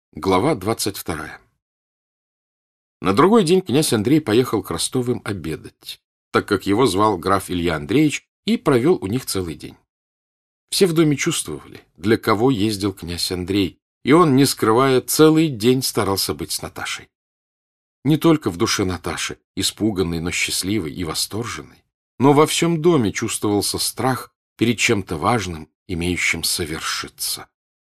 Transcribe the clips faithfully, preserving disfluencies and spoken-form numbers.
Глава двадцать вторая. На другой день князь Андрей поехал к Ростовым обедать, так как его звал граф Илья Андреевич, и провел у них целый день. Все в доме чувствовали, для кого ездил князь Андрей, и он, не скрывая, целый день старался быть с Наташей. Не только в душе Наташи, испуганной, но счастливой и восторженной, но во всем доме чувствовался страх перед чем-то важным, имеющим совершиться.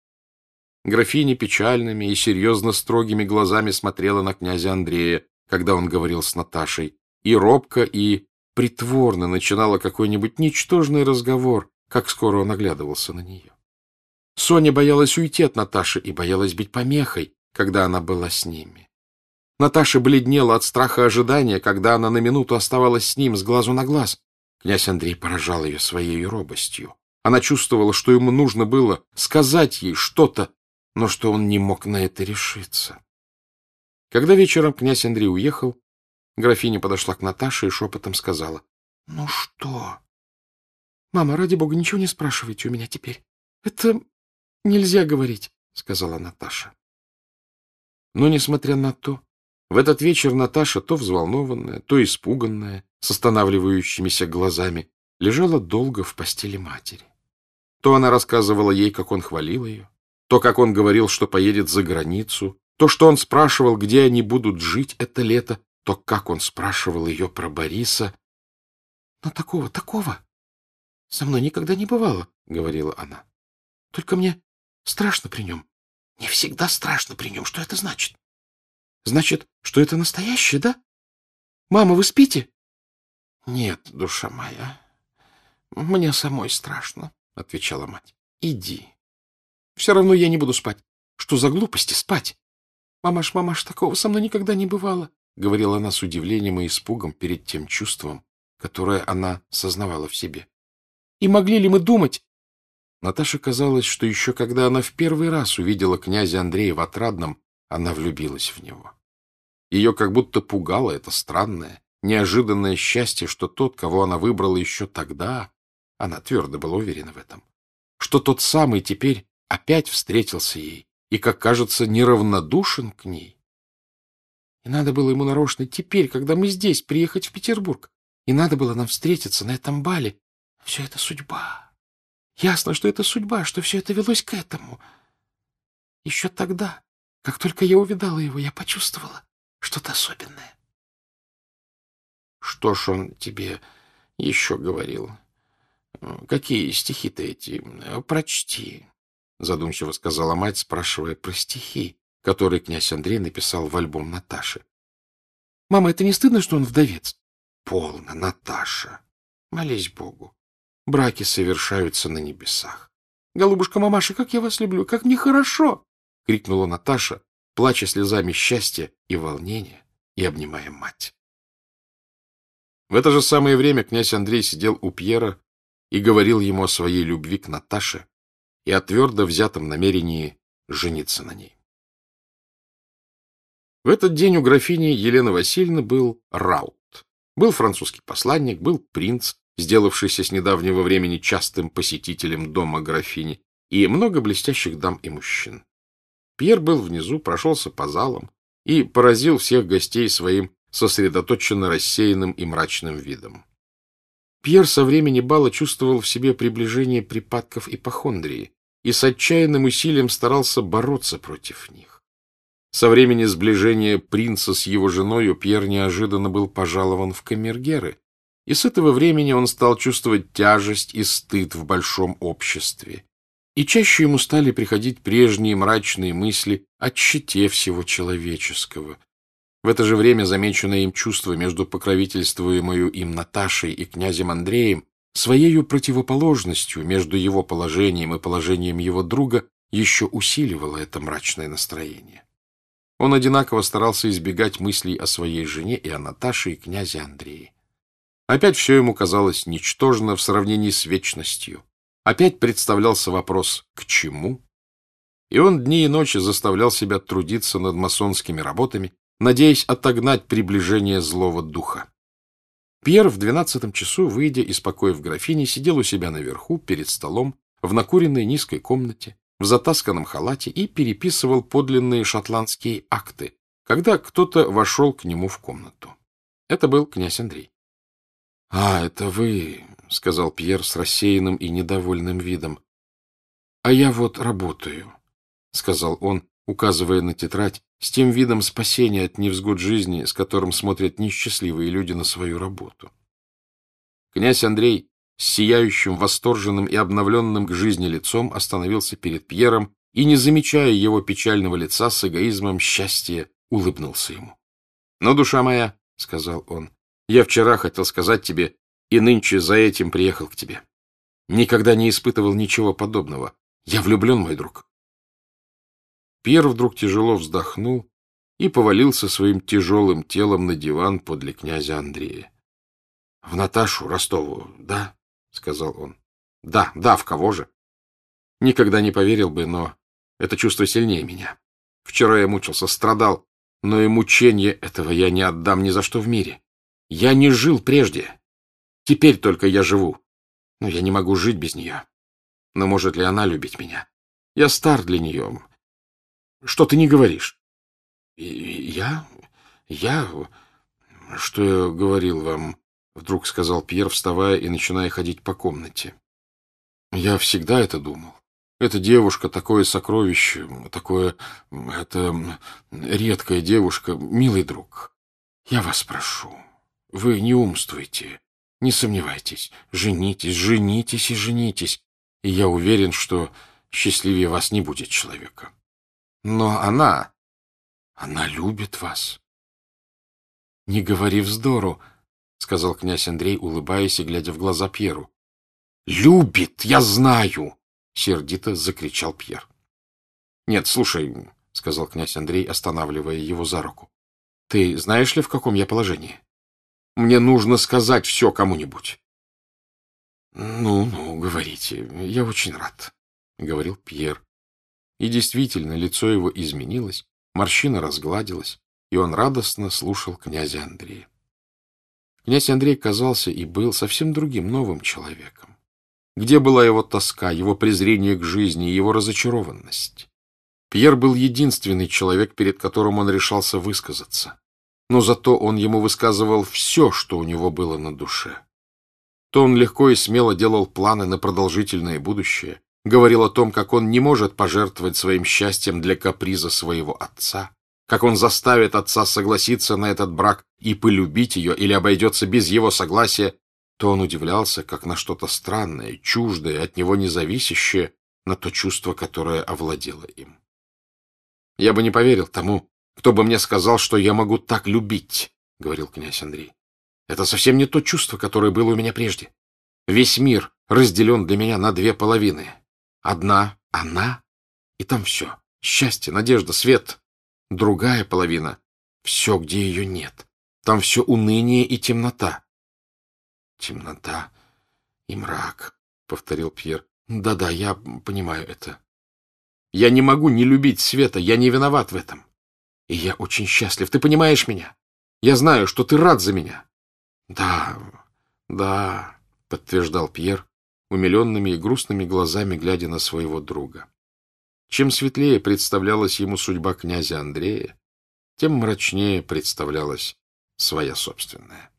Графиня печальными и серьезно строгими глазами смотрела на князя Андрея, когда он говорил с Наташей, и робко и притворно начинала какой-нибудь ничтожный разговор, как скоро он оглядывался на нее. Соня боялась уйти от Наташи и боялась быть помехой, когда она была с ними. Наташа бледнела от страха ожидания, когда она на минуту оставалась с ним с глазу на глаз. Князь Андрей поражал ее своей робостью. Она чувствовала, что ему нужно было сказать ей что-то, но что он не мог на это решиться. Когда вечером князь Андрей уехал, графиня подошла к Наташе и шепотом сказала: — Ну что? — Мама, ради бога, ничего не спрашивайте у меня теперь. Это нельзя говорить, — сказала Наташа. Но, несмотря на то, в этот вечер Наташа, то взволнованная, то испуганная, с останавливающимися глазами, лежала долго в постели матери. То она рассказывала ей, как он хвалил ее, то, как он говорил, что поедет за границу, то, что он спрашивал, где они будут жить это лето, то, как он спрашивал ее про Бориса. — Но такого, такого со мной никогда не бывало, — говорила она. — Только мне страшно при нем. Не всегда страшно при нем. Что это значит? — Значит, что это настоящее, да? Мама, вы спите? — Нет, душа моя, мне самой страшно, — отвечала мать. — Иди. Все равно я не буду спать. Что за глупости спать? Мамаш, мамаш, такого со мной никогда не бывало, — говорила она с удивлением и испугом перед тем чувством, которое она сознавала в себе. И могли ли мы думать? Наташе казалось, что еще когда она в первый раз увидела князя Андрея в Отрадном, она влюбилась в него. Ее как будто пугало это странное, неожиданное счастье, что тот, кого она выбрала еще тогда, она твердо была уверена в этом, что тот самый теперь опять встретился ей и, как кажется, неравнодушен к ней. И надо было ему нарочно теперь, когда мы здесь, приехать в Петербург. И надо было нам встретиться на этом бале. Все это судьба. Ясно, что это судьба, что все это велось к этому. Еще тогда, как только я увидала его, я почувствовала что-то особенное. — Что ж он тебе еще говорил? Какие стихи-то эти? Прочти. — задумчиво сказала мать, спрашивая про стихи, которые князь Андрей написал в альбом Наташи. — Мама, это не стыдно, что он вдовец? — Полно, Наташа. Молись Богу. Браки совершаются на небесах. — Голубушка, мамаша, как я вас люблю, как мне хорошо! — крикнула Наташа, плача слезами счастья и волнения и обнимая мать. В это же самое время князь Андрей сидел у Пьера и говорил ему о своей любви к Наташе и о твердо взятом намерении жениться на ней. В этот день у графини Елены Васильевны был раут. Был французский посланник, был принц, сделавшийся с недавнего времени частым посетителем дома графини, и много блестящих дам и мужчин. Пьер был внизу, прошелся по залам и поразил всех гостей своим сосредоточенно рассеянным и мрачным видом. Пьер со времени бала чувствовал в себе приближение припадков ипохондрии и с отчаянным усилием старался бороться против них. Со времени сближения принца с его женою Пьер неожиданно был пожалован в камергеры, и с этого времени он стал чувствовать тяжесть и стыд в большом обществе, и чаще ему стали приходить прежние мрачные мысли о тщете всего человеческого. В это же время замеченное им чувство между покровительствуемою им Наташей и князем Андреем своею противоположностью между его положением и положением его друга еще усиливало это мрачное настроение. Он одинаково старался избегать мыслей о своей жене и о Наташе и князе Андрее. Опять все ему казалось ничтожно в сравнении с вечностью. Опять представлялся вопрос «к чему?». И он дни и ночи заставлял себя трудиться над масонскими работами, надеясь отогнать приближение злого духа. Пьер в двенадцатом часу, выйдя из покоев графини, сидел у себя наверху, перед столом, в накуренной низкой комнате, в затасканном халате и переписывал подлинные шотландские акты, когда кто-то вошел к нему в комнату. Это был князь Андрей. — А, это вы, — сказал Пьер с рассеянным и недовольным видом. — А я вот работаю, — сказал он, указывая на тетрадь, с тем видом спасения от невзгод жизни, с которым смотрят несчастливые люди на свою работу. Князь Андрей с сияющим, восторженным и обновленным к жизни лицом остановился перед Пьером и, не замечая его печального лица, с эгоизмом счастья улыбнулся ему. — Ну, душа моя, — сказал он, — я вчера хотел сказать тебе, и нынче за этим приехал к тебе. Никогда не испытывал ничего подобного. Я влюблен, мой друг. Пьер вдруг тяжело вздохнул и повалился своим тяжелым телом на диван подле князя Андрея. — В Наташу Ростову, да? — сказал он. — Да, да, в кого же? Никогда не поверил бы, но это чувство сильнее меня. Вчера я мучился, страдал, но и мучения этого я не отдам ни за что в мире. Я не жил прежде. Теперь только я живу. Но я не могу жить без нее. Но может ли она любить меня? Я стар для нее. Что ты не говоришь? Я? Я? Что я говорил вам? Вдруг сказал Пьер, вставая и начиная ходить по комнате. Я всегда это думал. Эта девушка — такое сокровище, такое... это редкая девушка, милый друг. Я вас прошу, вы не умствуйте, не сомневайтесь, женитесь, женитесь и женитесь, и я уверен, что счастливее вас не будет человека. Но она... она любит вас. — Не говори вздору, — сказал князь Андрей, улыбаясь и глядя в глаза Пьеру. — Любит, я знаю! — сердито закричал Пьер. — Нет, слушай, — сказал князь Андрей, останавливая его за руку. — Ты знаешь ли, в каком я положении? Мне нужно сказать все кому-нибудь. — Ну, ну, говорите, я очень рад, — говорил Пьер. И действительно, лицо его изменилось, морщина разгладилась, и он радостно слушал князя Андрея. Князь Андрей казался и был совсем другим, новым человеком. Где была его тоска, его презрение к жизни, его разочарованность? Пьер был единственный человек, перед которым он решался высказаться. Но зато он ему высказывал все, что у него было на душе. То он легко и смело делал планы на продолжительное будущее, говорил о том, как он не может пожертвовать своим счастьем для каприза своего отца, как он заставит отца согласиться на этот брак и полюбить ее или обойдется без его согласия, то он удивлялся, как на что-то странное, чуждое, от него независящее, на то чувство, которое овладело им. «Я бы не поверил тому, кто бы мне сказал, что я могу так любить», — говорил князь Андрей. «Это совсем не то чувство, которое было у меня прежде. Весь мир разделен для меня на две половины. Одна — она, и там все — счастье, надежда, свет. Другая половина — все, где ее нет. Там все уныние и темнота». «Темнота и мрак», — повторил Пьер. «Да-да, я понимаю это. Я не могу не любить света, я не виноват в этом. И я очень счастлив, ты понимаешь меня? Я знаю, что ты рад за меня». «Да, да», — подтверждал Пьер, умиленными и грустными глазами глядя на своего друга. Чем светлее представлялась ему судьба князя Андрея, тем мрачнее представлялась своя собственная.